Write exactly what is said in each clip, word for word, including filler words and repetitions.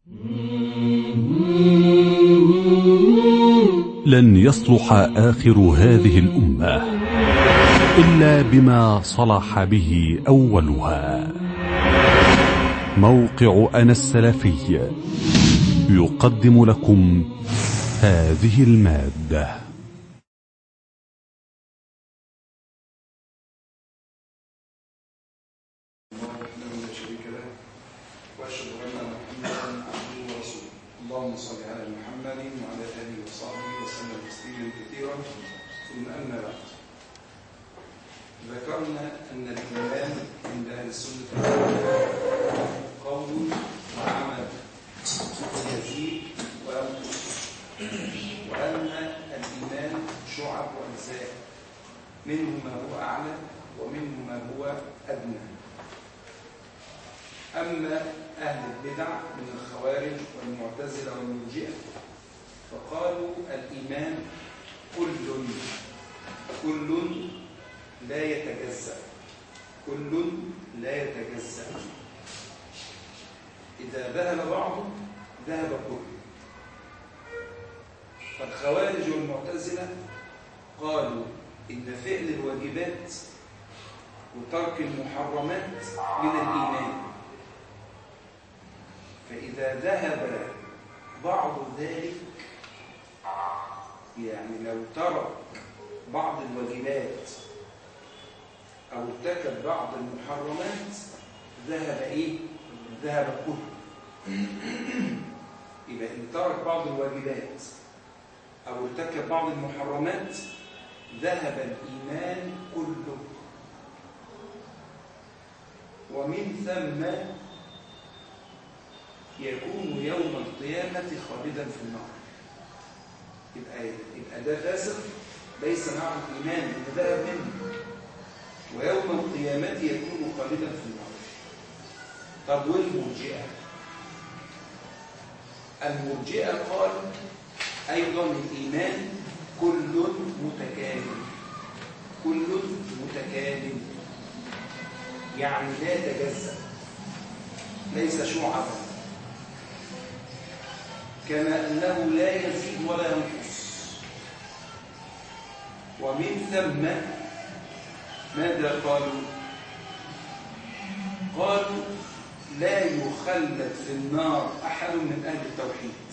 لن يصلح آخر هذه الأمة إلا بما صلح به أولها. موقع أنا السلفي يقدم لكم هذه المادة. اللهم صل على محمد وعلى آله وصحبه وسلم تسليما كثيرا. ثم أما بعد، ذكرنا أن الإيمان عند أهل السنة والجماعة قول وعمل يزيد وينقص، وأن الإيمان شعب وأجزاء، منه ما هو أعلى ومنه ما هو أدنى. أما أهل البدع من الخوارج والمعتزلة والمرجئة فقالوا الإيمان كل كل لا يتجزأ، كل لا يتجزأ، إذا ذهب بعضه ذهب كله. فالخوارج والمعتزلة قالوا إن فعل الواجبات وترك المحرمات من الإيمان، فإذا ذهب بعض ذلك، يعني لو ترك بعض الواجبات أو ارتكب بعض المحرمات ذهب إيه؟ ذهب كله. يبقى إن ترك بعض الواجبات أو ارتكب بعض المحرمات ذهب الإيمان كله، ومن ثم يكون يوم القيامة خالدا في النار. يبقى يبقى ده فاسق ليس معه الإيمان إن ذهب منه، ويوم القيامة يكون خالدا في النار. طب والمرجئة؟ المرجئة قال أيضا الإيمان كل متكامل، كل متكامل، يعني لا يتجزأ، ليس شعبا، كما أنه لا يزيد ولا ينقص. ومن ثم ماذا قالوا؟ قالوا لا يخلد في النار أحد من أهل التوحيد،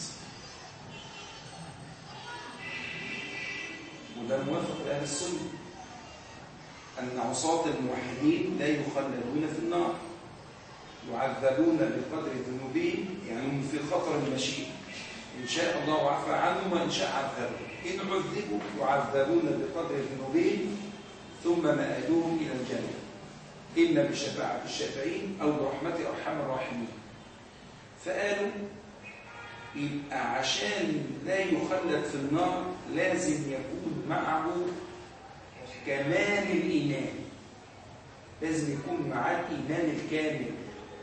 وده موافق لأهل السنة، أن عصاة الموحدين لا يخلدون في النار، يعذبون بقدر ذنوبهم، يعني هم في خطر المشيئة، إن شاء الله عفى عنهم وإن شاء عذبهم. إن عذبوا يعذبون بقدر ذنوبهم ثم مآلوهم إلى الجنة، إما بشفاعة الشافعين أو برحمة أرحم الراحمين. فقالوا يبقى عشان لا يخلد في النار لازم يكون معه كمال الإيمان، لازم يكون معاه الإيمان الكامل.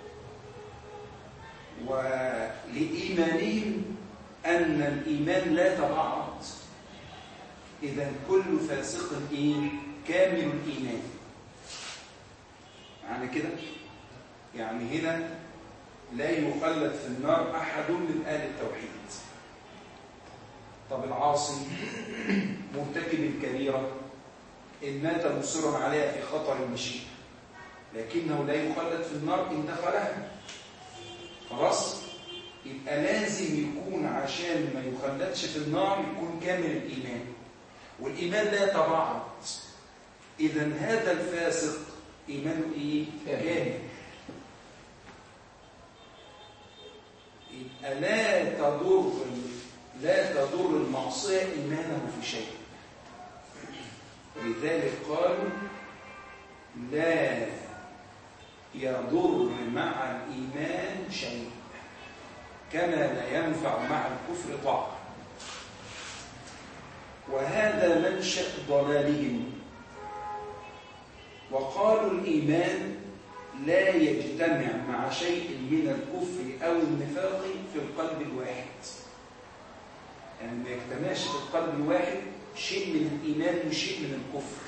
ولإيمانهم أن الإيمان لا تبعض، إذن كل فاسق إيه؟ كامل الإيمان. يعني كده، يعني هنا لا يخلد في النار أحد من أهل التوحيد. طب العاصي مرتكب الكبيرة إن مات مصرا عليها في خطر المشيئة، لكنه لا يخلد في النار إن دخلها، خلاص؟ يبقى لازم يكون عشان ما يخلدش في النار يكون كامل الإيمان، والإيمان لا يتبعض. إذن هذا الفاسق إيمانه إيه؟ كامل. يبقى لا تضر لا تضر المعصية إيمانه في شيء. لذلك قالوا لا يضر مع الإيمان شيء، كما لا ينفع مع الكفر طاعة. وهذا منشأ ضلالهم. وقالوا الإيمان لا يجتمع مع شيء من الكفر أو النفاق في القلب الواحد، يعني ما يجتمعش في القلب الواحد شيء من الإيمان وشيء من الكفر.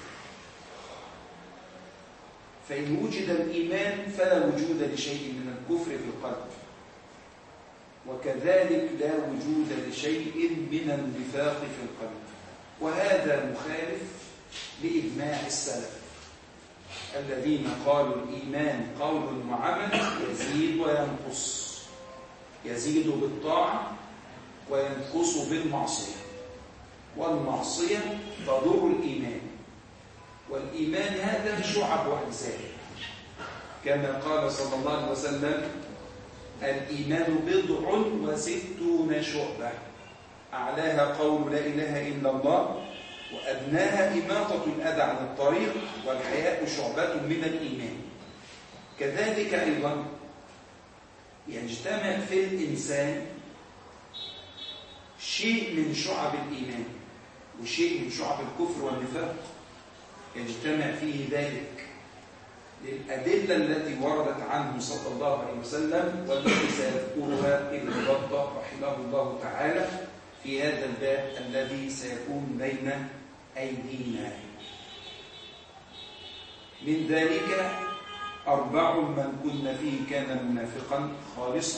فإن وجد الإيمان فلا وجود لشيء من الكفر في القلب، وكذلك لا وجود لشيء من النفاق في القلب. وهذا مخالف لإجماع السلف الذين قالوا الإيمان قول وعمل يزيد وينقص، يزيد بالطاعة وينقص بالمعصية، والمعصية تضر الإيمان، والإيمان هذا شعب وأجزاء، كما قال صلى الله عليه وسلم الإيمان بضع وستون شعبة، أعلاها قول لا إله إلا الله، وأدناها إماطة الأذى عن الطريق، والحياء شعبة من الإيمان. كذلك أيضا يجتمع في الإنسان شيء من شعب الإيمان وشيء من شعب الكفر والنفاق، يجتمع فيه ذلك للأدلة التي وردت عنه صلى الله عليه وسلم، والتي سيذكرها ابن بطة رحمه الله تعالى في هذا الباب الذي سيكون بين أيدينا. من ذلك أربع من كن فيه كان منافقا خالصا،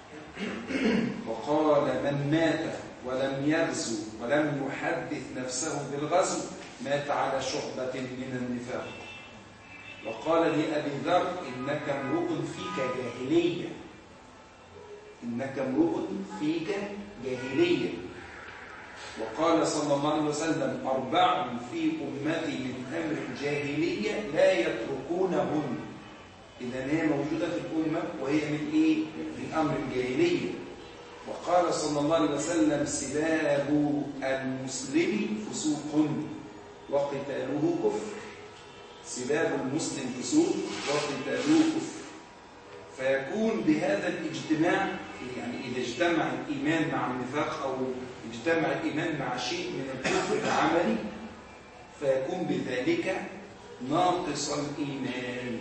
وقال من مات ولم يغزو ولم يحدث نفسه بالغزو مات على شعبة من النفاق. وقال لأبي ذر إنك امرؤ فيك جاهلية، إنك امرؤ فيك جاهلية. وقال صلى الله عليه وسلم أربع في أمتي من أمر الجاهلية لا يتركونهن. إذا هي موجودة في الأمة وهي من إيه؟ من أمر الجاهلية. وقال صلى الله عليه وسلم سباب المسلم فسوق وقتاله كفر. سباب المسلم فسوق وقتاله كفر. فيكون بهذا الاجتماع، يعني إذا اجتمع الإيمان مع النفاق أو اجتمع الإيمان مع شيء من الكفر العملي، فيكون بذلك ناقص الإيمان.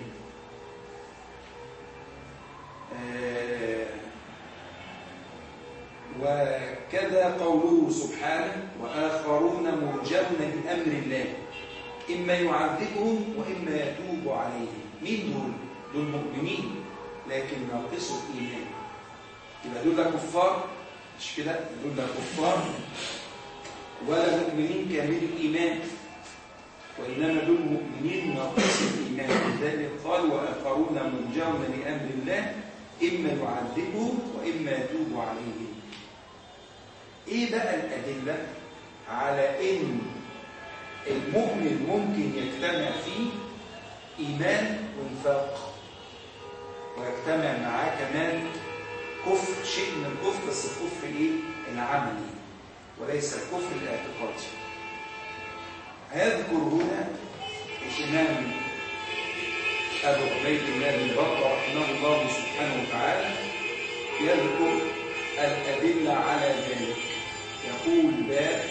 آه وكذا قوله سبحانه وآخرون مرجون بأمر الله إما يعذبهم وإما يتوب عليهم. مين دول؟ دول مؤمنين لكن ناقصوا الإيمان. يبقى دول كفار، مش كده؟ دول كفار ولا مؤمنين كامل الإيمان، وإنما دول مؤمنين ناقصوا الإيمان. لذلك قال وآخرون مرجون لأمر الله إما يعذبهم وإما يتوب عليهم. إيه بقى الأدلة على إن المؤمن ممكن يجتمع فيه إيمان ونفاق ويجتمع معاه كمان كفر، شيء من الكفر، بس الكفر إيه؟ العملي وليس الكفر الاعتقادي. هيذكر هنا الإمام أبو عبيد الله بن بطة رحمه الله سبحانه وتعالى يذكر الأدلة على ذلك. يقول باب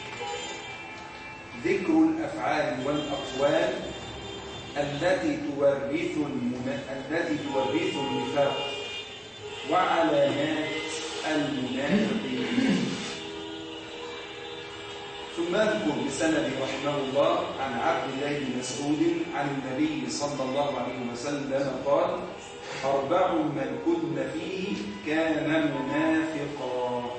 ذكر الأفعال والأقوال التي تورث المنا... التي تورث النفاق وعلامات المنافقين. ثم اذكر بسند رحمه الله عن عبد الله بن مسعود عن النبي صلى الله عليه وسلم قال أربع من كن فيه كان منافقا،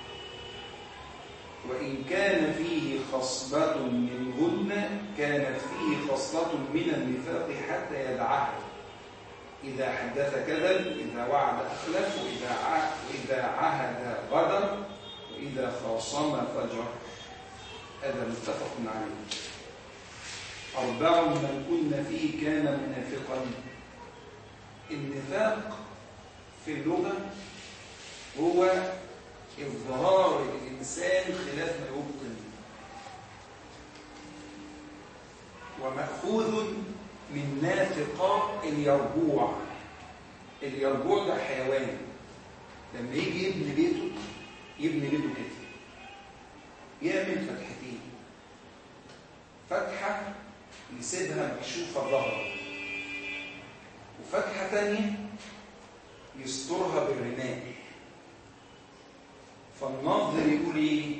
وإن كان فيه خصلة منهن كانت فيه خصلة من النفاق حتى يدعها. إذا حدث كذب، إذا وعد أخلف، وإذا وإذا عهد غدر، وإذا خاصم فجر. هذا متفق عليه. أربع من كن فيه كان منافقا. النفاق في اللغة هو إظهار الإنسان خلاف ما يبطن، ومأخوذ من نافقة اليربوع. اليربوع ده حيوان لما يجي يبني بيته يبني بيته كده، يعمل فتحتين، فتحة يسيبها مكشوفة ظهرا، وفتحة تانية يسترها بالرمال. فالناظر يقول ايه؟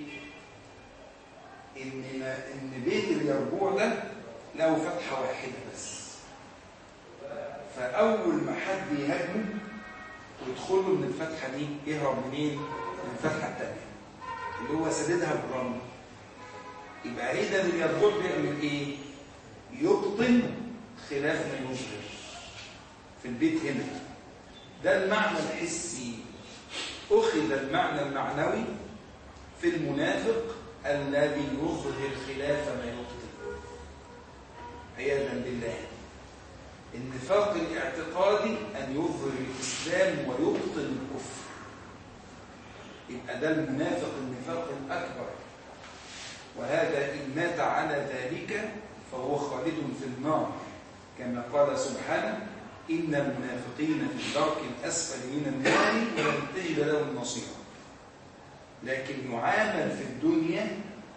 ان ان بيت اليربوع ده له فتحه واحده بس، فاول ما حد يهاجمه ويدخل له من الفتحة دي، يهرب منين؟ من الفتحة التانية اللي هو سددها بالرمل. يبقى إذا اليربوع بيعمل إيه؟ يبطن خلاف ما يظهر في البيت هنا. ده المعنى الحسي. أخذ المعنى المعنوي في المنافق الذي يظهر خلاف ما يبطن عياذا بالله. النفاق الاعتقادي أن يظهر الإسلام ويبطن الكفر، يبقى ده المنافق النفاق الأكبر، وهذا إن مات على ذلك فهو خالد في النار، كما قال سبحانه: إن المنافقين في الدرك الأسفل من النار ولن تجد لهم نصيرا. لكن يعامل في الدنيا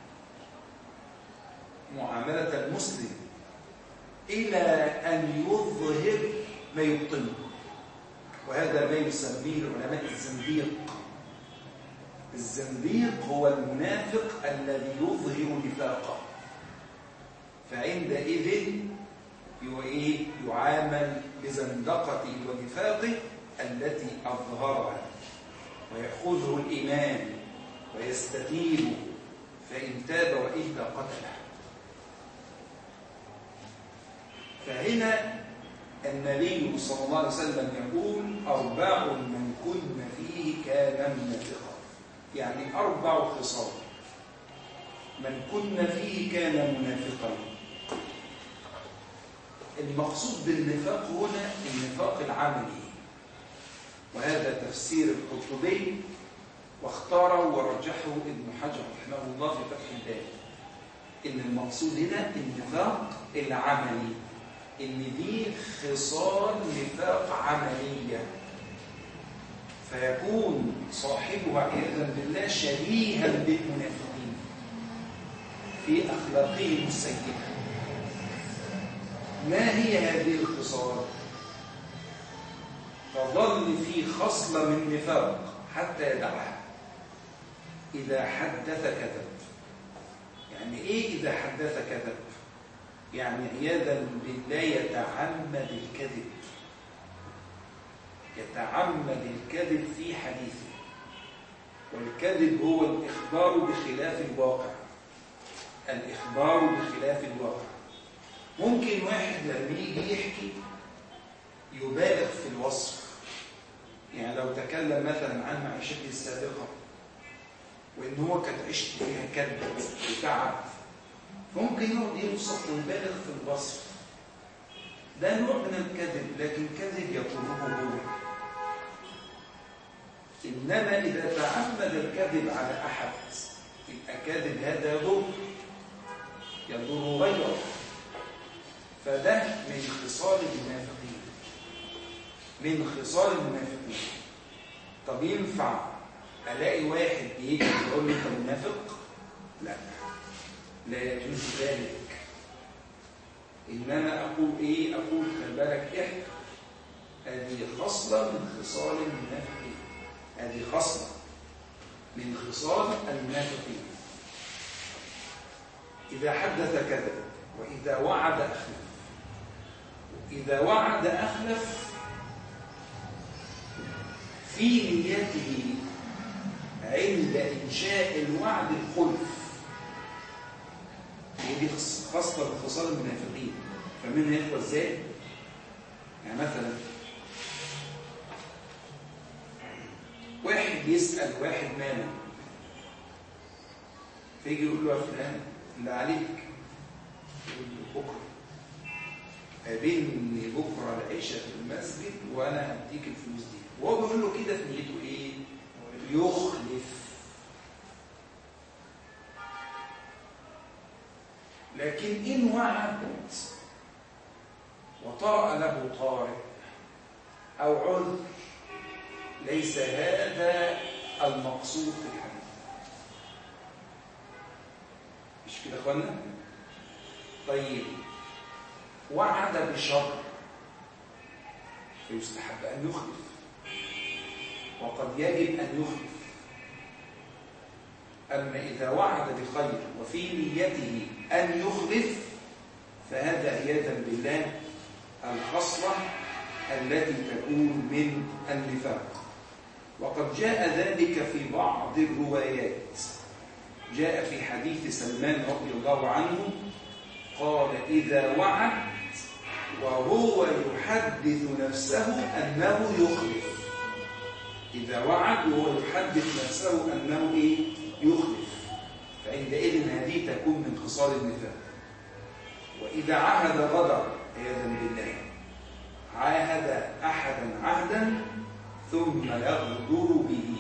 معاملة المسلم إلى أن يظهر ما يبطنه، وهذا ما يسميه العلماء الزنديق. الزنديق هو المنافق الذي يظهر نفاقه، فعندئذ يعامل بزندقته ونفاقه التي أظهرها، ويأخذه الإيمان ويستتيب، فإن تاب وإلا قتله. فهنا النبي صلى الله عليه وسلم يقول: أربع من كن فيه كان منافقا، يعني أربع خصال من كن فيه كان منافقا. المقصود بالنفاق هنا النفاق العملي، وهذا تفسير القرطبي، واختاره ورجحه ابن حجر رحمه الله في فتح الباري، إن المقصود هنا النفاق العملي، إن دي خصال نفاق عملية، فيكون صاحبها عياذا بالله شبيها بالمنافقين في أخلاقهم السيئة. ما هي هذه الخصال؟ تظل في خصلة من نفاق حتى يدعها. إذا حدث كذب. يعني إيه إذا حدث كذب؟ يعني عياذا بالله يتعمد الكذب، يتعمد الكذب في حديثه. والكذب هو الإخبار بخلاف الواقع، الإخبار بخلاف الواقع. ممكن واحد لما يجي يحكي يبالغ في الوصف، يعني لو تكلم مثلا عن معيشته السابقة وإن هو كانت عشت فيها كذب وتعب، ممكن يقعد يوصف ويبالغ في الوصف. ده نوع من الكذب، لكن كذب يطلبه هو. إنما إذا تعمد الكذب على أحد يبقى كذب هذا يضر يضر غيره، فده من خصال المنافقين، من خصال المنافقين. طب ينفع ألاقي واحد يجي يقول لي أنت منافق؟ لا، لا يجوز ذلك. إنما أقول إيه؟ أقول خلي بالك إحنا هذه خصلة من خصال المنافقين، هذه خصلة من خصال المنافقين. إذا حدث كذب، وإذا وعد أخلف. إذا وعد أخلف في نيته عند إنشاء الوعد الخلف. دي خاصة بخصال المنافقين. فمن يخوى ازاي؟ يعني مثلا واحد يسأل واحد مالا، فيجي يقول له يا فلان اللي عليك يقول له بكره قابلني بكره العشاء في المسجد وانا هديك الفلوس دي. وهو بيقول له كده في نيته ايه؟ يخلف. لكن إن وعد وطرأ له طارئ أو عذر ليس هذا المقصود في الحديث. مش كده اخوانا؟ طيب وعد بشر فيستحب أن يخلف، وقد يجب أن يخلف. أما إذا وعد بخير وفي نيته أن يخلف فهذا عياذا بالله الخصلة التي تكون من النفاق. وقد جاء ذلك في بعض الروايات. جاء في حديث سلمان رضي الله عنه قال: إذا وعد وهو يحدث نفسه أنه يخلف. إذا وعد وهو يحدث نفسه أنه إيه؟ يخلف. فعندئذ هذه تكون من خصال النفاق. وإذا عهد غدر عياذا بالله، عاهد أحدا عهدا ثم يغدر به.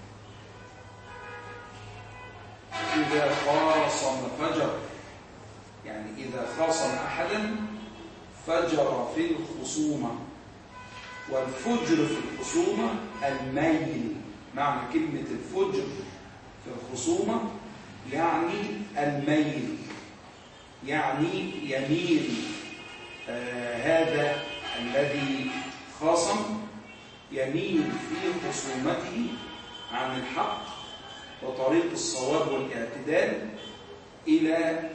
إذا خاصم فجر، يعني إذا خاصم أحدا فجر في الخصومة. والفجر في الخصومة الميل. معنى كلمة الفجر في الخصومة يعني الميل، يعني يميل آه هذا الذي خاصم، يميل في خصومته عن الحق وطريق الصواب والاعتدال إلى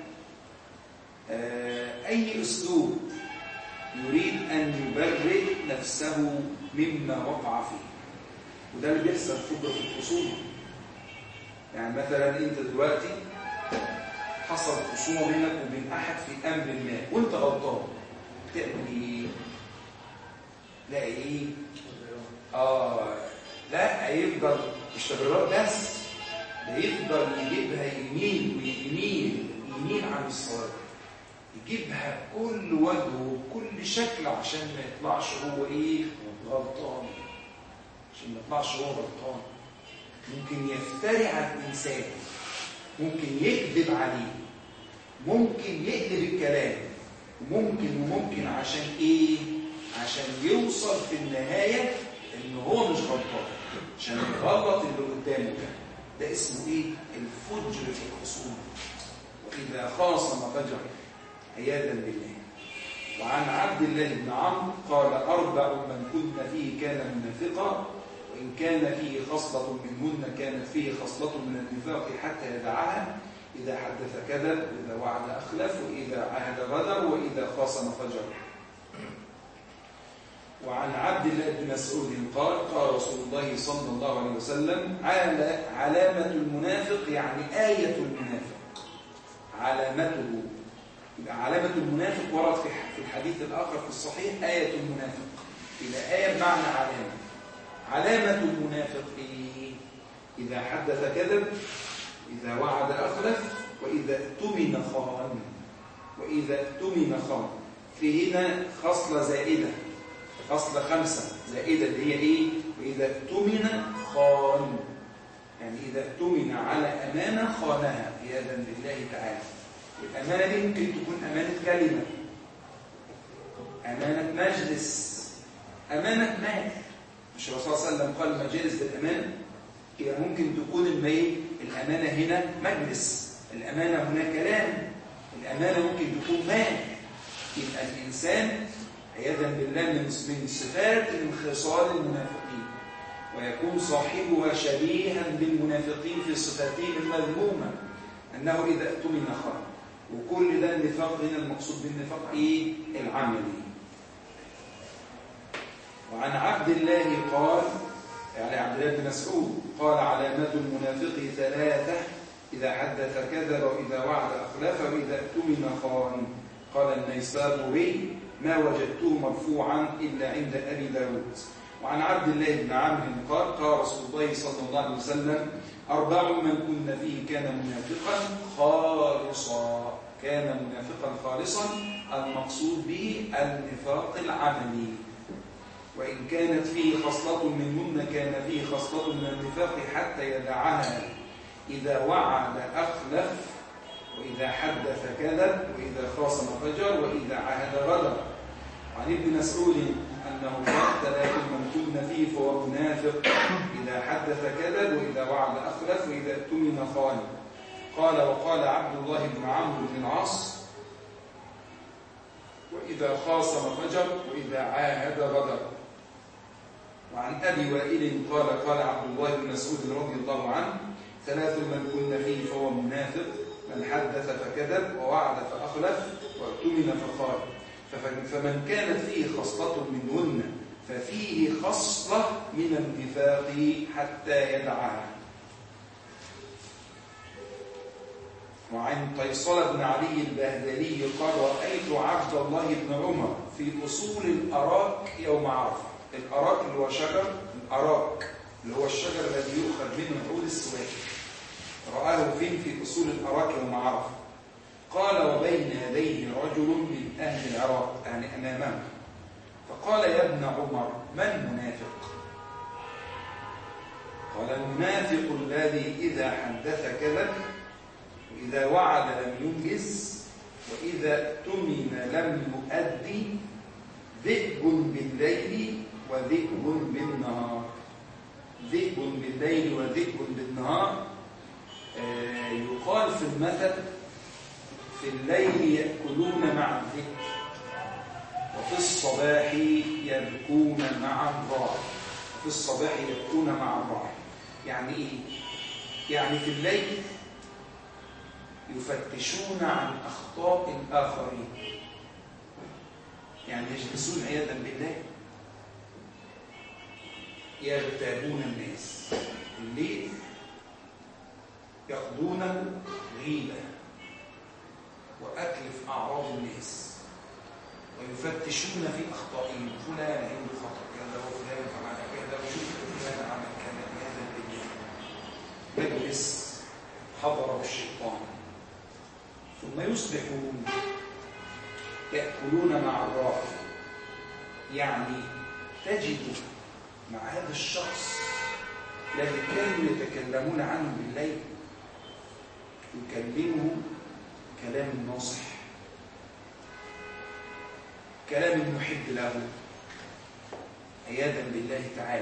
آه أي أسلوب يريد أن يبرئ نفسه مما وقع فيه. وده اللي بيحصل فجر في الخصومة. يعني مثلا أنت دلوقتي حصل خصومة بينك وبين أحد في أمر ما وأنت غلطان، تعمل إيه؟ لا إيه؟ آه لا هيفضل مش تبريرات بس، ده يفضل يجيبها يمين ويميل يمين عن الصواب، يجيبها بكل وجه وبكل شكل عشان ما يطلعش هو إيه؟ غلطان. عشان ما يطلعش هو غلطان. ممكن يفتري على الإنسان، ممكن يكذب عليه، ممكن يقلب الكلام، ممكن وممكن عشان ايه؟ عشان يوصل في النهاية ان هو مش غلطان، عشان يغلط اللي قدامه ده. ده اسمه ايه؟ الفجر في الخصومة. واذا خاصم فجر عياذا بالله. وعن عبد الله بن عمرو قال: أربع من كن فيه كان منافقا، وإن كان فيه خصلة منهن كانت فيه خصلة من النفاق حتى يدعها: إذا حدث كذب، وإذا وعد أخلف، وإذا عهد غدر، وإذا خاصم فجر. وعن عبد الله بن مسعود قال: قال رسول الله صلى الله عليه وسلم: علامة المنافق يعني آية المنافق. علامته، يبقى علامة المنافق ورد في الحديث الآخر في الصحيح آية المنافق، إلى آية بمعنى علامة. علامة المنافق إيه؟ إذا حدث كذب، إذا وعد أخلف، وإذا اؤتمن خان. وإذا اؤتمن خان. في هنا خصلة زائدة، خصلة خمسة زائدة اللي هي إيه؟ وإذا اؤتمن خان، يعني إذا اؤتمن على أمانة خانها عياذا بالله تعالى. الأمانة دي ممكن تكون أمانة كلمة، أمانة مجلس، أمانة مال. مش الرسول صلى الله عليه وسلم قال مجالس بالأمانة؟ يبقى ممكن تكون الميل الأمانة هنا مجلس، الأمانة هنا كلام، الأمانة ممكن تكون مال. يبقى الإنسان عياذا بالله من من صفات من خصال المنافقين، ويكون صاحبها شبيها بالمنافقين في صفاتهم المذمومة، أنه إذا اؤتمن خان. وكل ده النفاق هنا المقصود بالنفاق إيه؟ العملي. وعن عبد الله قال، يعني عبد الله بن مسعود قال: علامات المنافق ثلاثة: إذا حدث كذب، وإذا وعد أخلف، وإذا اؤتمن خان. قال النيسابوري: ما وجدته مرفوعا إلا عند أبي داود. وعن عبد الله بن عمرو قال: قال رسول الله صلى الله عليه وسلم: أربع من كن فيه كان منافقا خالصا. كان منافقا خالصا المقصود به النفاق العملي. وإن كانت فيه خصلة منهن كان فيه خصلة من النفاق حتى يدعها: إذا وعد أخلف، وإذا حدث كذب، وإذا خاصم فجر، وإذا عهد غدر. وعن ابن مسعود أنه قال: ثلاث من كن فيه فهو منافق: إذا حدث كذب، وإذا وعد أخلف، وإذا اؤتمن خان. قال: وقال عبد الله بن عمرو بن العاص: وإذا خاصم فجر، وإذا عاهد غدر. وعن أبي وائل قال: قال عبد الله بن مسعود رضي الله عنه: ثلاث من كن فيه فهو منافق: من حدث فكذب، ووعد فأخلف، واؤتمن فخان. فمن كانت فيه خصلة منهن ففيه خصلة من النفاق حتى يدعها. وعن فيصل بن علي البهذلي قال: رأيت عبد الله بن عمر في أصول الأراك يوم عرفة. الأراك اللي هو شجر الأراك اللي هو الشجر الذي يؤخذ منه عود السواك. رآه فين؟ في أصول الأراك يوم عرفة. قال: وبين يديه رجل من أهل العراق، يعني أمامه. فقال: يا ابن عمر، ما المنافق؟ قال: المنافق الذي إذا حدث كذب، وإذا وعد لم ينجز، وإذا اؤتمن لم يؤدي، ذئب بالليل وذئب بالنهار. ذئب بالليل وذئب بالنهار. آه يقال في المثل: في الليل يأكلون مع الذئب، وفي الصباح يبكون مع الراعي. في الصباح يبكون مع الراعي. يعني إيه؟ يعني في الليل يفتشون عن أخطاء الآخرين، يعني يجلسون عياذا بالله يغتابون الناس. الليل يقضونه غيبة وأكل في أعراض الناس، ويفتشون في أخطائهم. فلان عنده خطأ كذا، وفلان عمل كذا، وشوف فلان عمل كذا. هذا مجلس حضره الشيطان. ثم يصبحون يأكلون مع الراعي. يعني تجد مع هذا الشخص الذي كانوا يتكلمون عنه بالليل يكلمه كلام الناصح، كلام المحب له، عياذا بالله تعالى.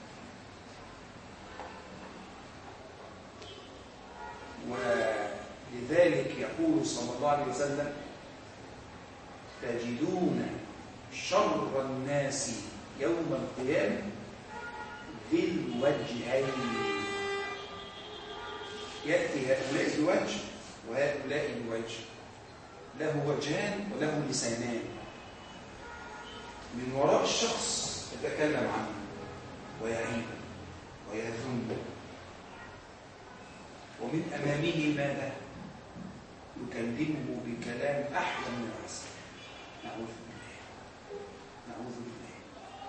ولذلك يقول صلى الله عليه وسلم: تجدون شر الناس يوم القيامة ذي الوجهين. يأتي هؤلاء بوجه وهؤلاء بوجه، له وجهان وله لسانان. من وراء الشخص يتكلم عنه ويعيب ويذم، ومن أمامه ماذا؟ يكلمه بكلام أحلى من العسل. نعوذ بالله، نعوذ بالله.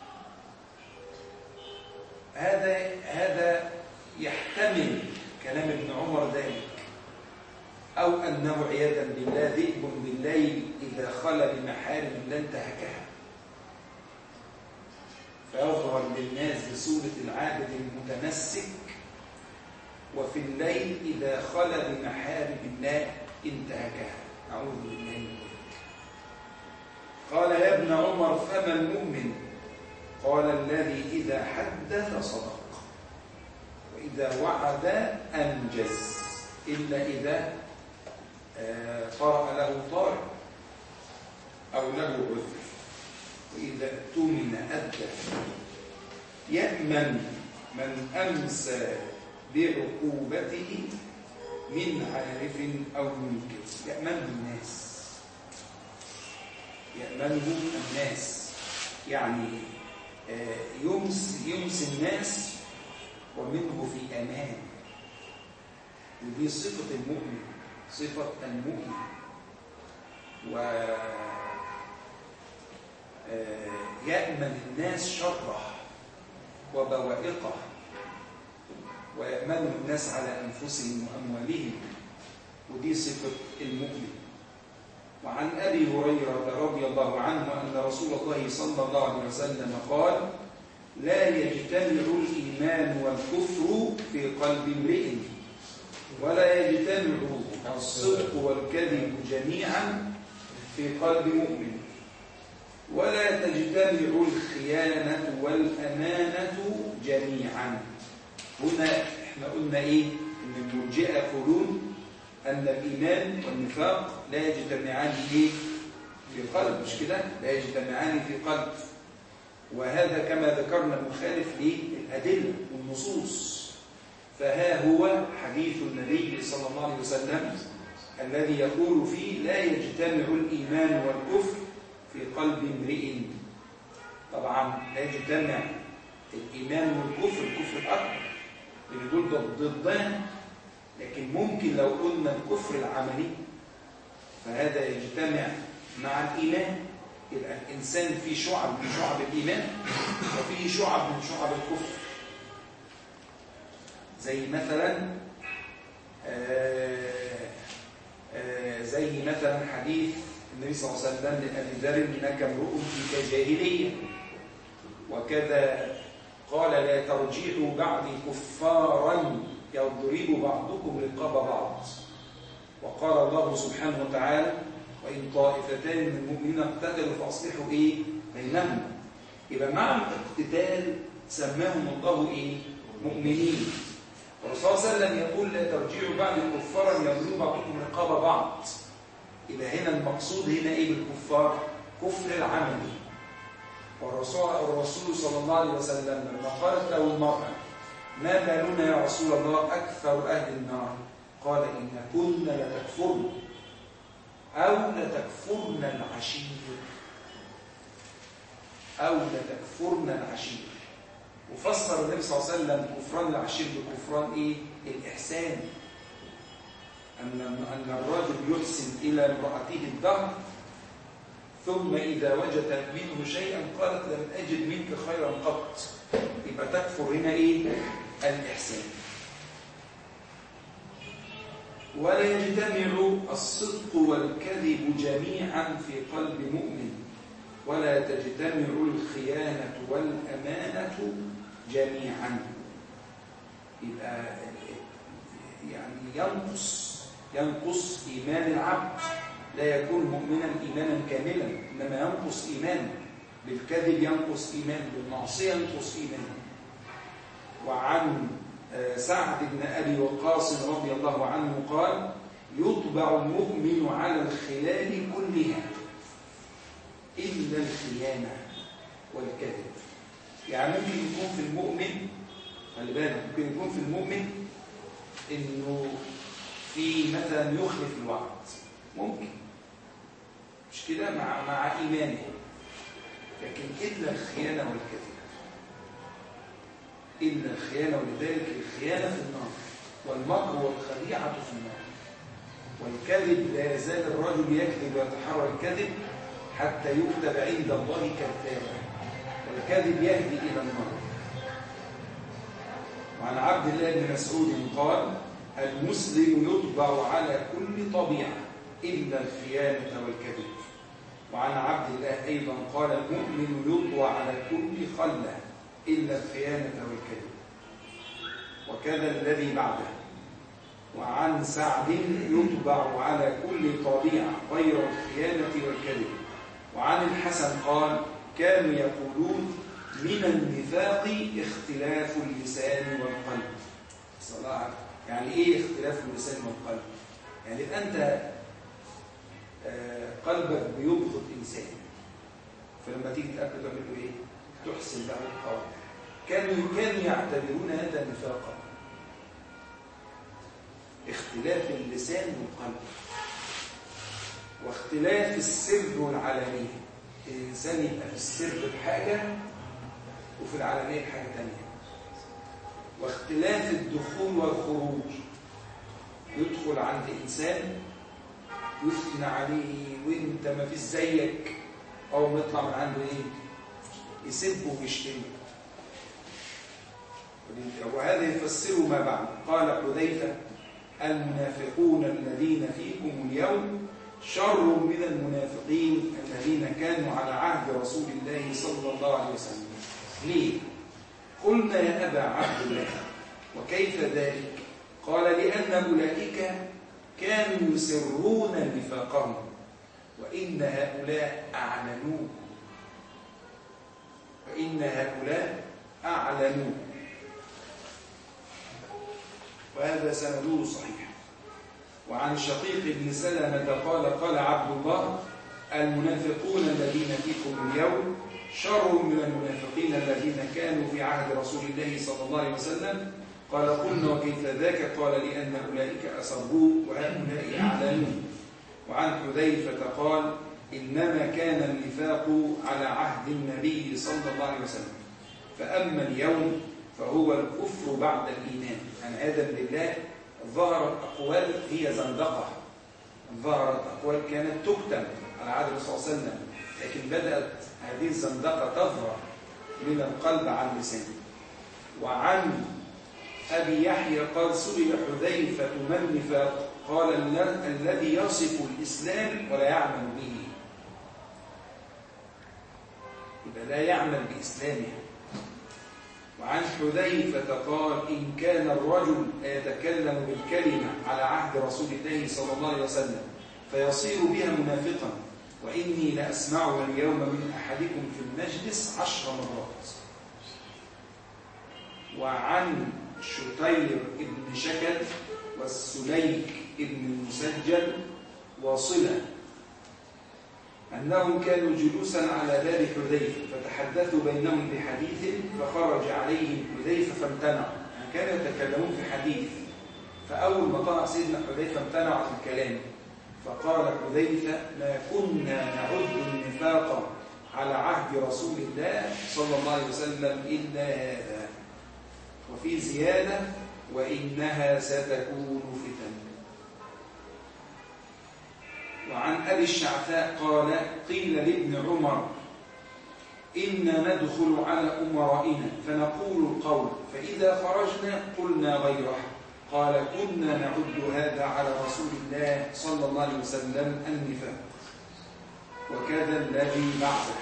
هذا هذا يحتمل كلام ابن عمر ذلك، أو أنه عياذا بالله ذئب بالليل إذا خلى بمحارم لا انتهكها، فيظهر للناس بصورة العابد المتمسك، وفي الليل إذا خلى بمحارم الله انتهكها. أعوذ بالله من ذلك. قال: يا ابن عمر، فما المؤمن؟ قال: الذي إذا حدث صدق، وإذا وعد أنجز، إلا إذا طرأ له طارئ أو له عذر، وإذا اؤتمن أدى. يأمن من أمسى بعقوبته من عارف أو منكر. يأمنه الناس، يأمنه الناس، يعني يمس يمس الناس ومنه في أمان. ودي صفة المؤمن، صفة المؤمن. ويأمن الناس شره وبوائقه، ويأمن الناس على أنفسهم وأموالهم. ودي صفة المؤمن. وعن أبي هريرة رضي الله عنه أن رسول الله صلى الله عليه وسلم قال: لا يجتمع الإيمان والكفر في قلب امرئ، ولا يجتمع الصدق والكذب جميعا في قلب مؤمن، ولا تجتمع الخيانة والأمانة جميعا. هنا احنا قلنا ايه؟ ان المرجئة يقولون ان الايمان والنفاق لا يجتمعان ايه؟ في قلب، مش كده؟ لا يجتمعان في قلب. وهذا كما ذكرنا مخالف للأدلة والنصوص. فها هو حديث النبي صلى الله عليه وسلم الذي يقول فيه: لا يجتمع الإيمان والكفر في قلب امرئ، طبعا لا يجتمع الإيمان والكفر، الكفر الأكبر اللي دول ضدان، لكن ممكن لو قلنا الكفر العملي فهذا يجتمع مع الإيمان، يبقى الإنسان فيه شعب من شعب الإيمان وفيه شعب من شعب الكفر. زي مثلا آآ آآ زي مثلا حديث النبي صلى الله عليه وسلم لأبي ذر إنك امرؤ فيك جاهلية، وكذا قال لا ترجعوا بعدي كفارا يضرب بعضكم رقاب بعض. وقال الله سبحانه وتعالى وإن طائفتان من المؤمنين اقتتلوا فأصلحوا إيه بينهم. يبقى مع الاقتتال سماهم الله إيه مؤمنين. والرسول صلى الله عليه وسلم يقول لا ترجعوا بعد كفارا يضرب بعضكم رقاب بعض. يبقى هنا المقصود هنا إيه بالكفار؟ كفر العملي. والرسول الرسول صلى الله عليه وسلم لما قالت له المرأة ما بالنا يا رسول الله أكثر أهل النار؟ قال إن كنا لتكفرن أو لتكفرن العشير أو لتكفرن العشير. وفسر النبي صلى الله عليه وسلم كفران العشير بكفران إيه؟ الإحسان. أن أن الرجل يحسن إلى امرأته الدهر ثم إذا وجدت منه شيئا قالت لم أجد منك خيرا قط. يبقى تكفر هنا إيه؟ الإحسان. ولا يجتمع الصدق والكذب جميعا في قلب مؤمن، ولا تجتمع الخيانة والأمانة جميعا. يبقى يعني ينقص ينقص إيمان العبد، لا يكون مؤمنا إيمانا كاملا، إنما ينقص إيمان بالكذب، ينقص إيمان بالمعصية، ينقص إيمان. وعن سعد بن أبي وقاص رضي الله عنه قال يطبع المؤمن على الخلال كلها إلا الخيانة والكذب. يعني ممكن يكون في المؤمن، خلي بالك، ممكن يكون في المؤمن إنه في مثلا يخلف الوعد، ممكن مش كده مع مع إيمانه، لكن إلا الخيانة والكذب، إلا الخيانة. ولذلك الخيانة في النار، والمكر والخديعة في النار، والكذب لا يزال الرجل يكذب ويتحرى الكذب حتى يكتب عند الله كذابا، والكذب يهدي إلى النار. وعن عبد الله بن مسعود قال المسلم يطبع على كل طبيعة إلا الخيانة والكذب. وعن عبد الله أيضا قال المؤمن يطبع على كل خلة إلا الخيانة والكذب. وكذا الذي بعده. وعن سعد يطبع على كل طبيعة غير الخيانة والكذب. وعن الحسن قال كانوا يقولون من النفاق اختلاف اللسان والقلب. صلاة. يعني ايه اختلاف اللسان والقلب؟ يعني انت قلبك بيبغض انسان، فلما تيجي تقابله تعمل له ايه؟ تحسن له القول. كانوا كانوا يعتبرون هذا نفاقا، اختلاف اللسان والقلب، واختلاف السر والعلانية. الانسان يبقى في السر بحاجه وفي العلانية بحاجه ثانيه. واختلاف الدخول والخروج، يدخل عند إنسان يثنى عليه وانت ما فيش زيك، أو ما يطلع من عنده إيه؟ يسبه ويشتمه. وهذا يفسره ما بعد. قال حذيفة المنافقون الذين فيكم اليوم شر من المنافقين الذين كانوا على عهد رسول الله صلى الله عليه وسلم. ليه؟ قلنا يا أبا عبد الله وكيف ذلك؟ قال لأن أولئك كانوا يسرون نفاقهم وإن هؤلاء أعلنوه وإن هؤلاء أعلنوه. وهذا سنده صحيح. وعن شقيق بن سلمة قال قال عبد الله المنافقون الذين فيكم اليوم شر من المنافقين الذين كانوا في عهد رسول الله صلى الله عليه وسلم. قال قلنا وكيف ذاك؟ قال لأن أولئك أسروه وهؤلاء أعلنوه. وعن حذيفة قال إنما كان النفاق على عهد النبي صلى الله عليه وسلم، فأما اليوم فهو الكفر بعد الإيمان. يعني آدم بالله ظهرت أقوال هي زندقة، ظهرت أقوال كانت تكتم على عهد الرسول صلى الله عليه وسلم، لكن بدأت هذه الزندقة تظهر من القلب على اللسان. وعن أبي يحيى قال سئل حذيفة ما النفاق؟ قال الذي يصف الإسلام ولا يعمل به. يبقى لا يعمل بإسلامه. وعن حذيفة قال إن كان الرجل يتكلم بالكلمة على عهد رسول الله صلى الله عليه وسلم فيصير بها منافقا، وإني لأسمعها اليوم من أحدكم في المجلس عشر مرات. وعن شتير ابن شكل والسليك ابن المسجل وصلة أنهم كانوا جلوسا على باب حذيفة فتحدثوا بينهم بحديث فخرج عليهم حذيفة فامتنعوا. يعني كانوا يتكلمون في حديث، فأول ما طلع سيدنا حذيفة امتنعوا عن الكلام، فقال حذيفة ما كنا نعد النفاق على عهد رسول الله صلى الله عليه وسلم إلا هذا. وفي زيادة وإنها ستكون فتن. وعن أبي الشعثاء قال قيل لابن عمر إنا ندخل على أمرائنا فنقول القول فإذا خرجنا قلنا غيره. قال كنا نعد هذا على رسول الله صلى الله عليه وسلم النفاق. وكذا الذي بعده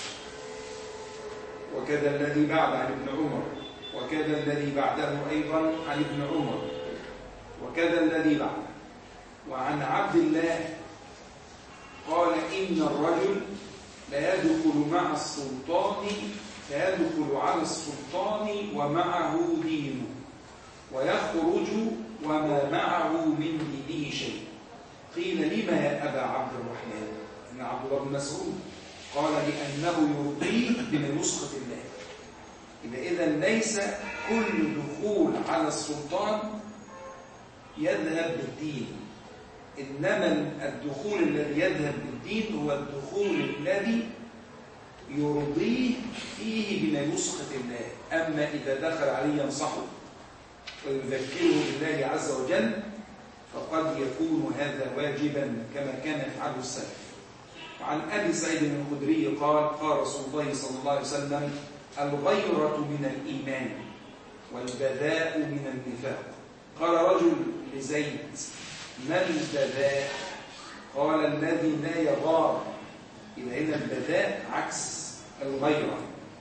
وكذا الذي بعد عن ابن عمر وكذا الذي بعده أيضا عن ابن عمر وكذا الذي بعده. وعن عبد الله قال إن الرجل لا يدخل مع السلطان فيدخل على السلطان ومعه دينه ويخرج وما معه من دينه شيء. قيل لما يا أبا عبد الرحمن؟ إن عبد الله بن مسعود قال لأنه يرضيه بما يسخط الله. إذا ليس كل دخول على السلطان يذهب بالدين، إنما الدخول الذي يذهب بالدين هو الدخول الذي يرضيه فيه بما يسخط الله. أما إذا دخل عليه ينصحه ويذكره بالله عز وجل فقد يكون هذا واجبا كما كان يفعله السلف. وعن أبي سعيد الخدري قال قال رسول الله صلى الله عليه وسلم الغيرة من الإيمان والبذاء من النفاق. قال رجل لزيد ما البذاء؟ قال الذي لا يغار. إذا هنا البذاء عكس الغيرة.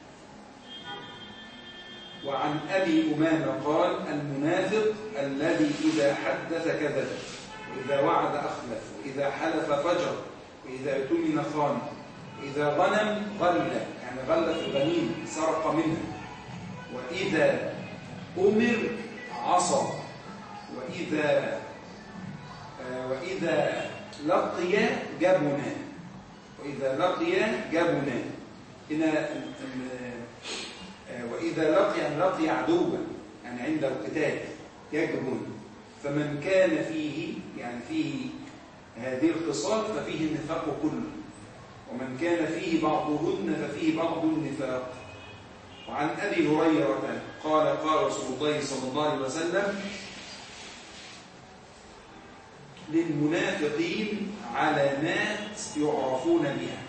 وعن أبي أمامة قال المنافق الذي إذا حدث كذب وإذا وعد أخلف وإذا حلف فجر وإذا اؤتمن خان وإذا غنم غل، يعني غل في الغنيمة سرق منها، وإذا أمر عصى، وإذا آه وإذا لقي جبنا وإذا لقي جبنا هنا وإذا لقي أن لقي عدوا يعني عند القتال يجبن. فمن كان فيه يعني فيه هذه الخصال ففيه النفاق كله، ومن كان فيه بعضهن ففيه بعض النفاق. وعن أبي هريرة قال قال رسول الله صلى الله عليه وسلم للمنافقين علامات يعرفون بها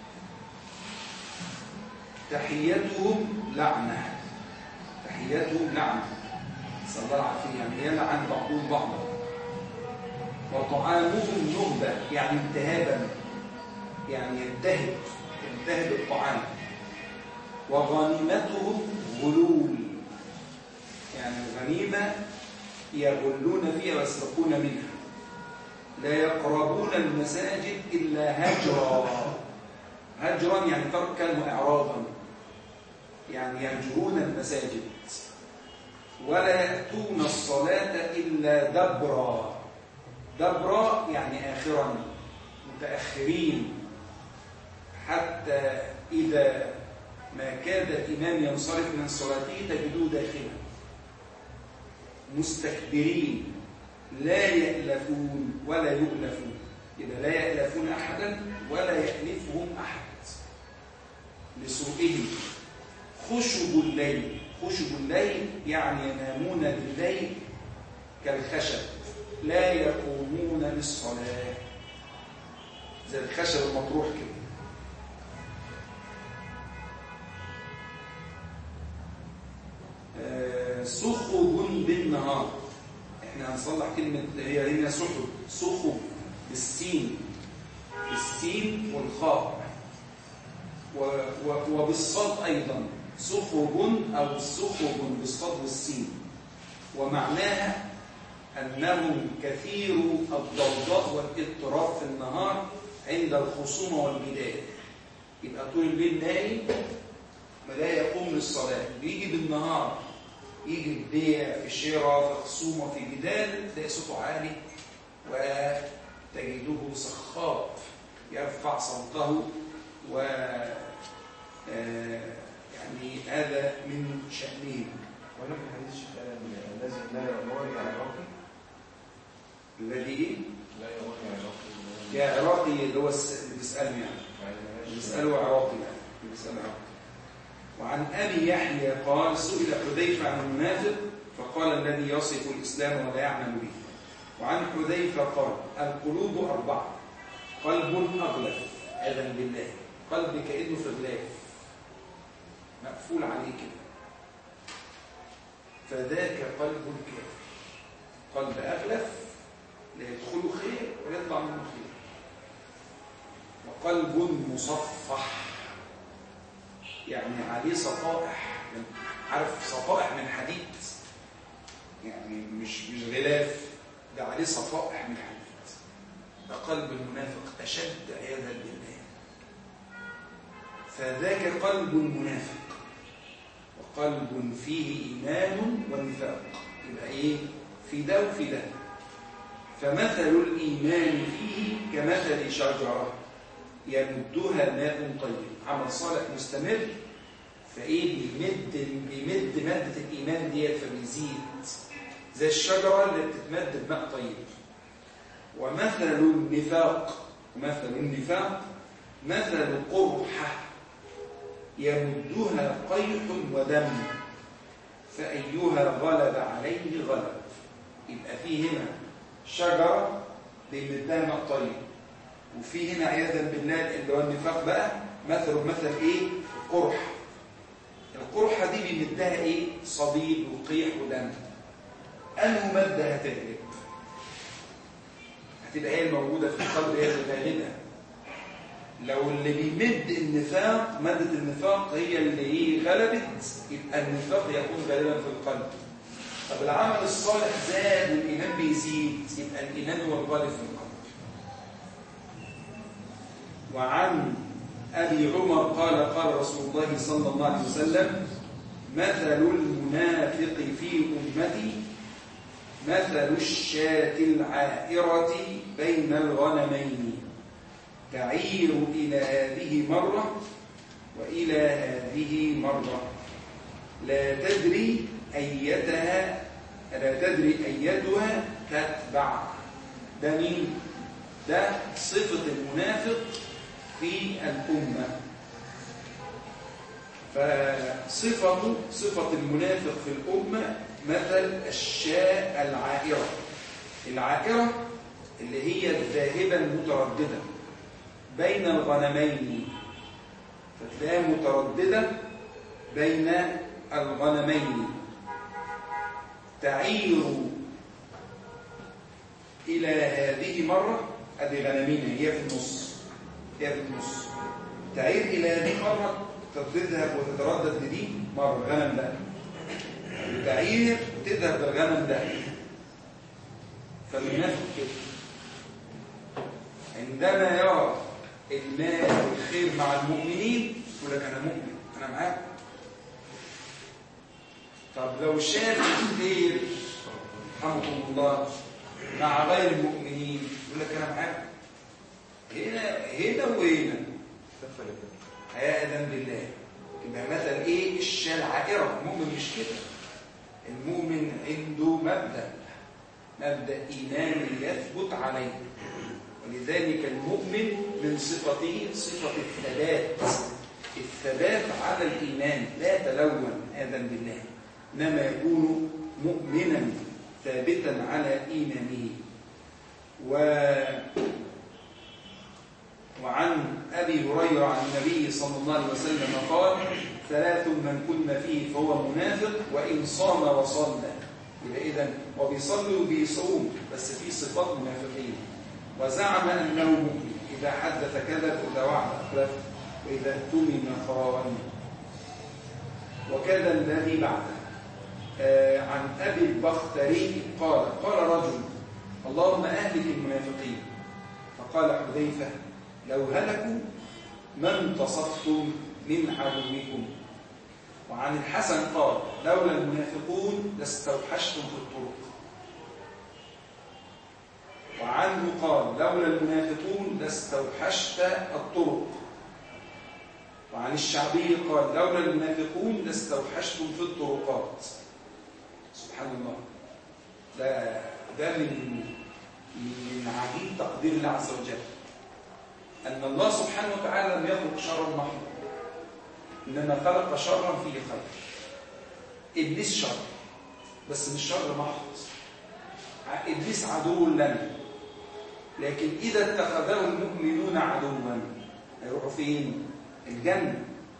تحيتهم لعنة تحيتهم لعنة صلى الله عليه وسلم، يعني يلعن بعضهم بعضا. وطعامهم نهبة يعني انتهابا، يعني ينتهب ينتهب الطعام. وغنيمتهم غلول، يعني الغنيمة يغلون فيها ويسرقون منها. لا يقربون المساجد إلا هجرا هجرا يعني تركا وإعراضا، يعني يهجرون المساجد. ولا يأتون الصلاة إلا دبرا دبرا يعني آخرا متأخرين، حتى إذا ما كاد الإمام ينصرف من صلاته تجدوه داخلا. مستكبرين لا يألفون ولا يؤلفون، إذا لا يألفون أحدا ولا يألفهم أحد لسوءهم. خشب الليل، خشب الليل يعني ينامون بالليل كالخشب لا يقومون للصلاة، زي الخشب المطروح كده. آه سخب بالنهار، احنا هنصلح كلمة هي هنا سخب، سخب بالسين، بالسين والخاء وبالصاد أيضا، سخب أو سخب بالصاد والسين، ومعناها أنهم كثير الضوضاء والاضطراب في النهار عند الخصومة والجدال. يبقى طول الليل نايم ولا يقوم للصلاة، بيجي بالنهار يجي البيع في شراء في خصومة في جدال تلاقي صوته عالي وتجده سخاب يرفع صوته، و يعني هذا من شأنه. ولكن حديث الذي لا يرى عراقي، الذي لا يرى عراقي يا عراقي اللي هو اللي بيسأله يعني اللي بيسأله عراقي يعني اللي بيسأله عراقي. وعن أبي يحيى قال سئل حذيفة عن المنافق فقال الذي يصف الإسلام ولا يعمل به. وعن حذيفة قال القلوب أربعة، قلب أغلف عياذا بالله، قلب كأنه في غلاف مقفول عليه كده، فذاك قلب الكافر. قلب أغلف لا يدخله خير ولا يطلع منه خير. وقلب مصفح يعني عليه صفائح، عارف صفائح من حديد، يعني مش مش غلاف، ده عليه صفائح من حديد. ده قلب المنافق أشد عياذا بالله. فذاك قلب المنافق، وقلب فيه إيمان ونفاق، يبقى إيه؟ في ده وفي ده. فمثل الإيمان فيه كمثل شجرة يمدها ماء طيب، عمل صالح مستمر، فإيه بيمد بيمد مادة الإيمان ديت فبيزيد زي الشجرة اللي بتتمد بماء طيب. ومثل النفاق، مثل النفاق مثل قرحة يمدها قيح ودم، فأيها غلب عليه غلب. يبقى فيه هنا شجرة بيمدها ماء طيب، وفي هنا عياذا بالله اللي هو النفاق بقى مثل مثل ايه؟ قرح. القرحة دي بيمدها ايه؟ صديد وقيح ودم. أنه مادة هتغلب، هتبقى هي الموجودة في القلب هي الغالبة. لو اللي بيمد النفاق مادة النفاق هي اللي ايه غلبت، يبقى النفاق يكون غالبا في القلب. طب العمل الصالح زاد والإيمان بيزيد، يبقى الإيمان هو الغالب في القلب. وعن أبي عمر قال قال رسول الله صلى الله عليه وسلم مثل المنافق في أمتي مثل الشاة العائرة بين الغنمين تعير إلى هذه مرة وإلى هذه مرة لا تدري أيتها لا تدري أيتها تتبع. ده مين؟ ده صفة المنافق في الأمة. فصفة صفة المنافق في الأمة مثل الشاة العائرة. العائرة اللي هي الذاهبة المترددة بين الغنمين، فتلاقيها مترددة بين الغنمين تعير إلى هذه مرة، أدي غنمين هي في النص، هي في النص تعير إلى هذه مرة، تذهب وتتردد لدي مرة غنم ده، تعير وتذهب للغنم ده. فالمنافق كده عندما يرى المال والخير مع المؤمنين يقول لك أنا مؤمن أنا معاك. طب لو شاف الخير رحمكم الله مع غير المؤمنين يقول لك أنا معاك. هنا هنا وهنا عياذا بالله. يبقى مثل ايه؟ الشاة العائرة. المؤمن مش كده، المؤمن عنده مبدأ مبدأ إيماني يثبت عليه، ولذلك المؤمن من صفته صفة الثبات، الثبات على الإيمان، لا تلون آذى بالله، إنما يكون مؤمنا ثابتا على إيمانه. و وعن أبي هريرة عن النبي صلى الله عليه وسلم قال: ثلاث من كن فيه فهو منافق وإن صام وصلى. يبقى إذن وبيصلي وبيصوم بس في صفات منافقين. وزعم أنه مؤمن، إذا حدث كذب، وإذا وعد أخلف، وإذا اؤتمن خان. وكذا الذي بعده. آه عن أبي البختري قال: قال رجل: اللهم أهلك المنافقين. فقال حذيفة: لو هلكوا ما انتصفتم من عدوكم. وعن الحسن قال: لولا المنافقون لاستوحشتم في الطرق. وعنه قال: لولا المنافقون لاستوحشت الطرق. وعن الشعبي قال: لولا المنافقون لاستوحشتم في الطرقات. سبحان الله. ده ده من من عجيب تقدير الله عز وجل، أن الله سبحانه وتعالى لم يخلق شرا محضا، إنما خلق شرا فيه خير. إبليس شر، بس مش شر محض. إبليس عدو لنا، لكن إذا اتخذه المؤمنون عدوا هيروحوا فين؟ الجنة.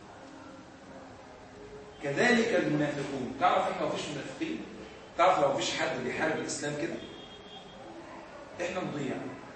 كذلك المنافقون. تعرف إحنا مفيش منافقين؟ تعرف لو مفيش حد بيحارب الإسلام كده إحنا نضيع،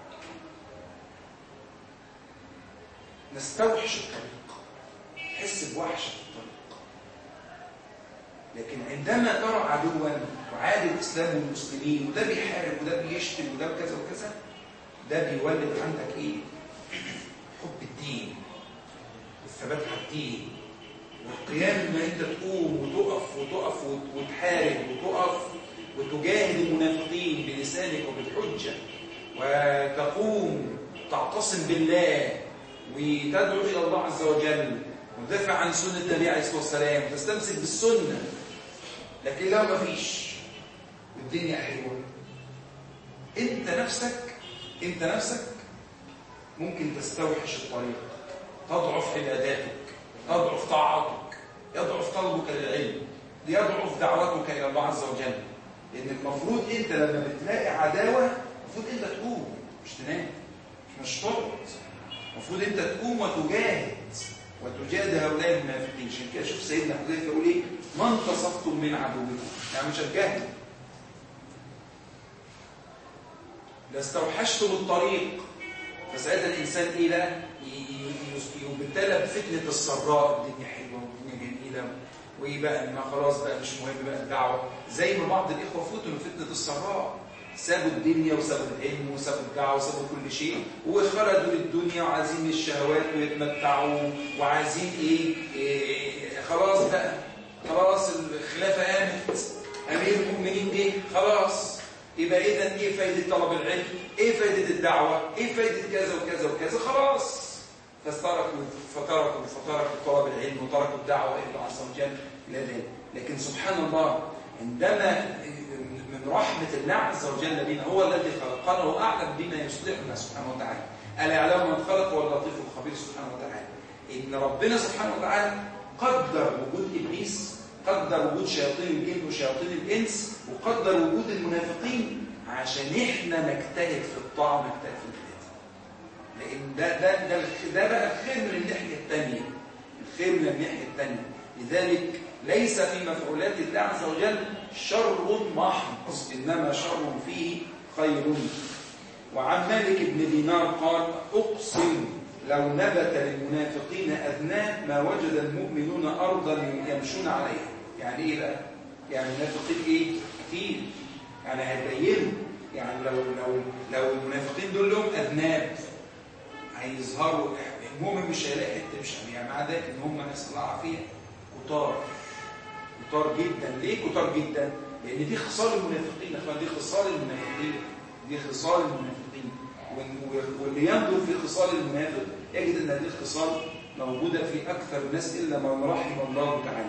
نستوحش الطريق، نحس بوحشة الطريق. لكن عندما ترى عدوا وعاد الإسلام والمسلمين، وده بيحارب وده بيشتم وده كذا وكذا، ده بيولد عندك إيه؟ حب الدين والثبات على الدين، والقيام إن أنت تقوم وتقف وتقف وتحارب وتقف وتجاهد المنافقين بلسانك وبالحجة، وتقوم تعتصم بالله وتدعو إلى الله عز وجل وتدافع عن سنة النبي عليه الصلاة والسلام وتستمسك بالسنة. لكن لو ما فيش والدنيا حلوة، أنت نفسك أنت نفسك ممكن تستوحش الطريق، تضعف عباداتك، تضعف طاعتك، يضعف طلبك للعلم، يضعف دعوتك إلى الله عز وجل. لأن المفروض أنت لما بتلاقي عداوة المفروض أنت تقوم مش تنام، مش تقعد. المفروض أنت تقوم وتجاهد وتجاهد هؤلاء المنافقين. عشان كده شوف سيدنا حذيفة يقول إيه؟ ما انتصفتم من عدوكم، يعني مش هتجاهدوا، لاستوحشتم الطريق. فساعتها الإنسان إيه لا يبتلى بفتنة السراء، الدنيا حلوة والدنيا جميلة وإيه بقى ما خلاص بقى مش مهم بقى الدعوة، زي ما بعض الإخوة فوتوا من فتنة السراء، سابوا الدنيا وسابوا العلم وسابوا الدعوة وسابوا كل شيء وخرجوا للدنيا وعايزين الشهوات ويتمتعوا وعايزين إيه, إيه خلاص بقى خلاص الخلافة قامت، أمير المؤمنين جه خلاص، يبقى إذا إيه فايدة طلب العلم؟ إيه فايدة الدعوة؟ إيه فايدة كذا وكذا وكذا؟ خلاص فتركوا فتركوا فتركوا طلب العلم وتركوا الدعوة إلى الله عز وجل إلى ذلك. لكن سبحان الله عندما من رحمة الله عز وجل بنا، هو الذي خلقنا وأعلم بما يصلحنا سبحانه وتعالى. ألا يعلم من خلق واللطيف الخبير سبحانه وتعالى. إن ربنا سبحانه وتعالى قدر وجود إبليس، قدر وجود شياطين الجن وشياطين الإنس، وقدر وجود المنافقين عشان إحنا نجتهد في الطاعة ونجتهد في الهداية. لأن ده ده ده ده بقى الخير من الناحية الثانية، الخير من الناحية الثانية. لذلك ليس في مفعولات الله عز وجل شر محض، إنما شر فيه خير. وعن مالك بن دينار قال: أقسم لو نبت للمنافقين أذناب ما وجد المؤمنون أرضا يمشون عليها. يعني إيه بقى؟ يعني المنافقين إيه؟ كتير، يعني هيبينوا. يعني لو لو لو المنافقين دول لهم أذناب هيظهروا، المؤمن مش هيلاقي حته مش يعني مع ذلك ان هم ناس الله عافيه كتار كتار جدا. ليه كتار جدا؟ لان دي خصال المنافقين، اخوان دي خصال المنافقين، دي خصال المنافقين. واللي ينظر في خصال المنافق يجد ان هذه الخصال موجوده في اكثر الناس الا من رحم الله تعالى.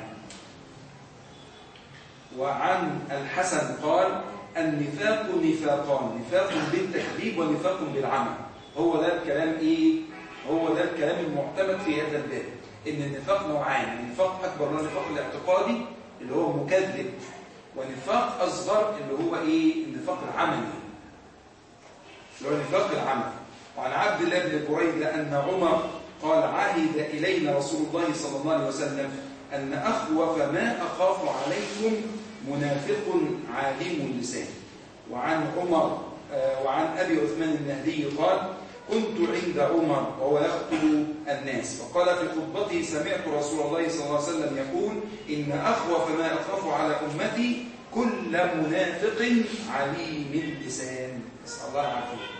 وعن الحسن قال: النفاق نفاقان، نفاق بالتكذيب ونفاق بالعمل. هو ده الكلام إيه؟ هو ده الكلام المعتمد في هذا الباب، إن النفاق نوعان، النفاق أكبر اللي هو النفاق الاعتقادي اللي هو مكذب، ونفاق أصغر اللي هو إيه؟ النفاق العملي، اللي هو النفاق العملي. وعن عبد الله بن بريدة أن عمر قال: عهد إلينا رسول الله صلى الله عليه وسلم أن أخوف ما أخاف عليكم منافق عالم اللسان. وعن عمر آه وعن أبي عثمان النهدي قال: كنت عند عمر وهو يخطب الناس فقال في خطبته: سمعت رسول الله صلى الله عليه وسلم يقول: إن أخوف ما أخاف على أمتي كل منافق عليم اللسان. نسأل الله العافية.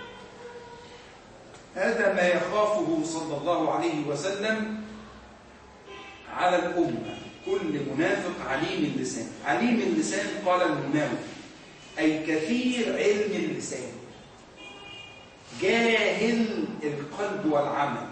هذا ما يخافه صلى الله عليه وسلم على الأمة، كل منافق عليم اللسان. عليم اللسان قال المناوي أي كثير علم اللسان، جاهل القلب والعمل،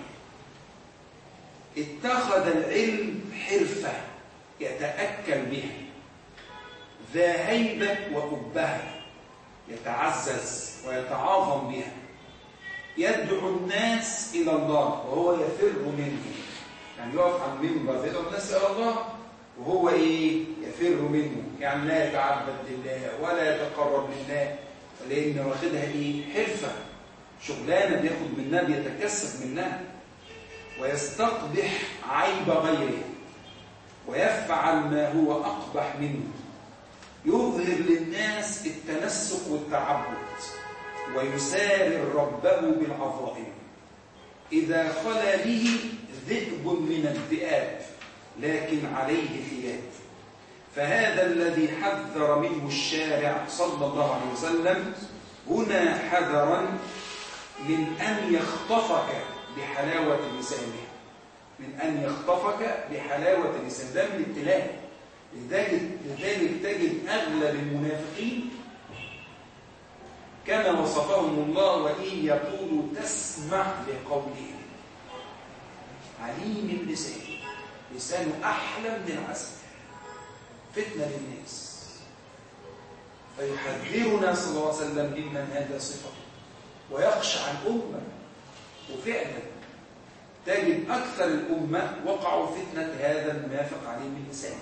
اتخذ العلم حرفة يتأكل بها، ذا هيبة وأبهة يتعزز ويتعاظم بها، يدعو الناس إلى الله وهو يفر منه. يعني يقف على المنبر يدعو الناس إلى الله وهو إيه؟ يفر منه، يعني لا يتعبد لله ولا يتقرب لله، لأن واخدها إيه؟ حرفة، شغلانة بياخد منها، بيتكسب منها، ويستقبح عيب غيره ويفعل ما هو أقبح منه، يظهر للناس التنسك والتعبد ويسارر ربه بالعظائم. إذا خلا به ذئب من الذئاب لكن عليه ثياب. فهذا الذي حذر منه الشارع صلى الله عليه وسلم هنا حذرا من أن يخطفك بحلاوة لسانه، من أن يخطفك بحلاوة لسانه، ده من الابتلاء. لذلك, لذلك تجد أغلب المنافقين كما وصفهم الله: وإن يقولوا تسمع لقولهم. عليم اللسان، لسانه أحلى من العسل، فتنة للناس. فيحذرنا صلى الله عليه وسلم ممن هذا صفته ويخشى عن الأمة. وفعلا تجد أكثر الأمة وقعوا فتنة هذا المنافق عليم اللسان.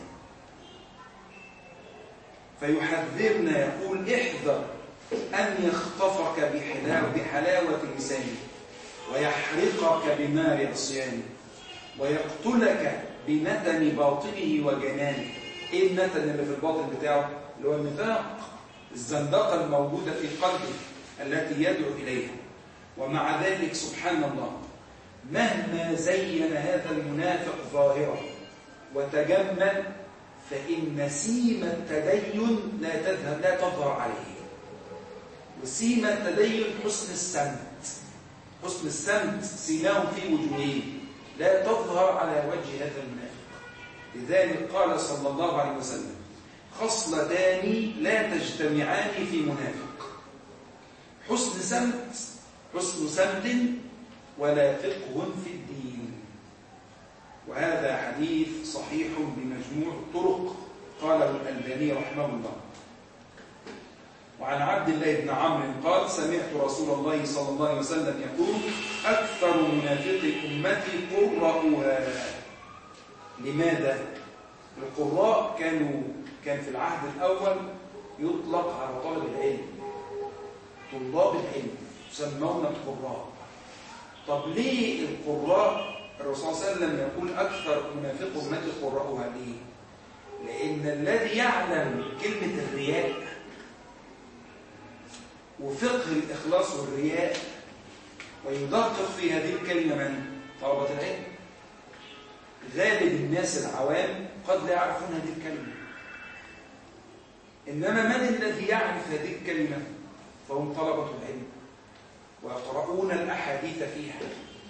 فيحذرنا يقول: احذر أن يخطفك بحلاوة, بحلاوة لسانه ويحرقك بنار عصيانه ويقتلك بندم باطنه وجنانه. إيه الندم اللي في الباطن بتاعه؟ اللي هو النفاق، الزندقة الموجودة في قلبه التي يدعو إليها. ومع ذلك سبحان الله مهما زين هذا المنافق ظاهرا وتجمل فإن سيم التدين لا تذهب لا تظهر عليه. وسيم التدين حسن السمت، حسن السمت سيماهم في وجوههم لا تظهر على وجه هذا المنافق. لذلك قال صلى الله عليه وسلم: خصلتان لا تجتمعان في منافق: حسن سمت حسن سمت ولا فقه في الدين. وهذا حديث صحيح بمجموع الطرق قاله الألباني رحمه الله. وعن عبد الله بن عمرو قال: سمعت رسول الله صلى الله عليه وسلم يقول: أكثر منافق أمتي قراؤها. لماذا؟ القراء كانوا كان في العهد الأول يطلق على طلب العلم، طلاب العلم يسمون القراء. طب ليه القراء الرسول صلى الله عليه وسلم يقول أكثر منافق أمتي قراؤها؟ ليه؟ لأن الذي يعلم كلمة الرياء وفقه الإخلاص والرياء ويدقق في هذه الكلمة من طلبة العلم. غالب الناس العوام قد لا يعرفون هذه الكلمة، إنما من الذي يعرف هذه الكلمة؟ فهم طلبة العلم ويقرؤون الأحاديث فيها.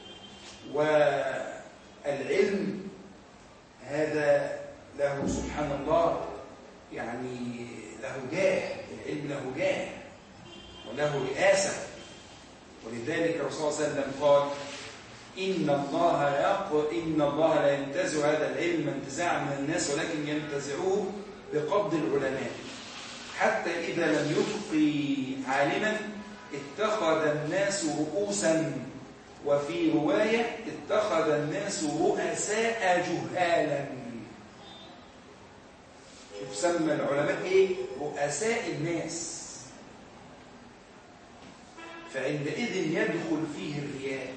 والعلم هذا له سبحان الله يعني له جاه، العلم له جاه وله رئاسة. ولذلك الرسول صلى الله عليه وسلم قال: إن الله يق... إن الله لا ينتزع هذا العلم انتزاعا من الناس ولكن ينتزعوه بقبض العلماء، حتى إذا لم يبقي عالما اتخذ الناس رؤوسا، وفي رواية اتخذ الناس رؤساء جهالا. يسمى العلماء ايه؟ رؤساء الناس. فعندئذ يدخل فيه الرياء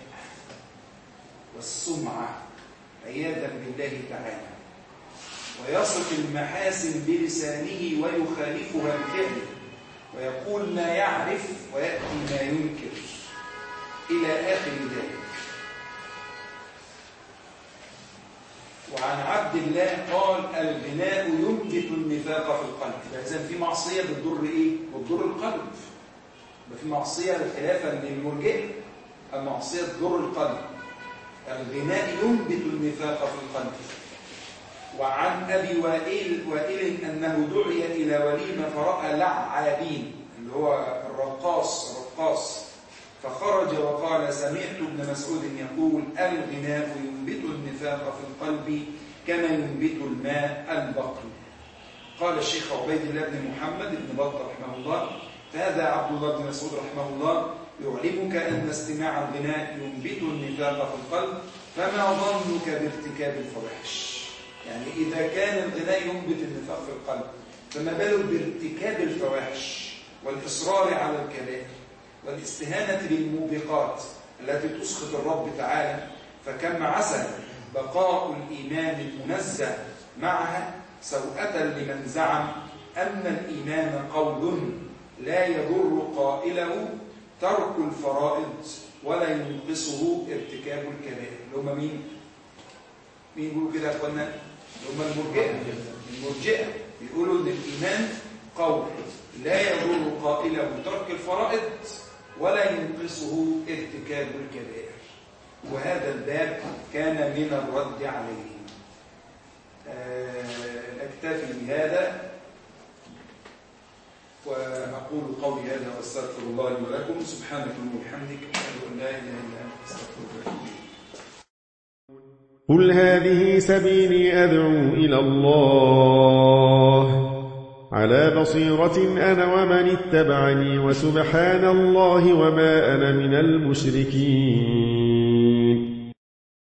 والسمعة عياذا بالله تعالى، ويصف المحاسن بلسانه ويخالفها بفعله، ويقول ما يعرف ويأتي ما ينكر إلى آخر ذلك. وعن عبد الله قال الغناء ينبت النفاق في القلب. إذن في معصية بتضر إيه؟ بتضر القلب. في معصية خلافا للمرجئة، المعصية تضر القلب. الغناء ينبت النفاق في القلب. وعن أبي وائل وائل أنه دعي إلى وليمة فرأى لعابين، اللي هو الرقاص الرقاص، فخرج وقال سمعت ابن مسعود يقول الغناء ينبت النفاق في القلب كما ينبت الماء البقل. قال الشيخ عبيد الله بن محمد بن بطة رحمه الله هذا عبد الله بن مسعود رحمه الله يعلمك أن استماع الغناء ينبت النفاق في القلب، فما ظنك بارتكاب الفواحش؟ يعني إذا كان الغناء ينبت النفاق في القلب، فما بالك بارتكاب الفواحش والإصرار على الكبائر والاستهانة بالموبقات التي تسخط الرب تعالى؟ فكم عسى بقاء الإيمان المنزه معها سوءة لمن زعم أن الإيمان قول لا يضر قائله ترك الفرائض ولا ينقصه ارتكاب الكبائر. اللي هم مين؟ مين يقولوا كده يا أخوانا؟ اللي هم المرجئة. المرجئة يقولوا أن الإيمان قول لا يضر قائله ترك الفرائض ولا ينقصه ارتكاب الكبائر. وهذا الباب كان من الرد عليه. أكتفي بهذا وأقول قولي هذا واستغفر الله لي ولكم. سبحانك اللهم وبحمدك أشهد أن لا إله إلا أنت أستغفرك وأتوب إليك. قل هذه سبيلي أدعو إلى الله على بصيرة أنا ومن اتبعني وسبحان الله وما أنا من المشركين.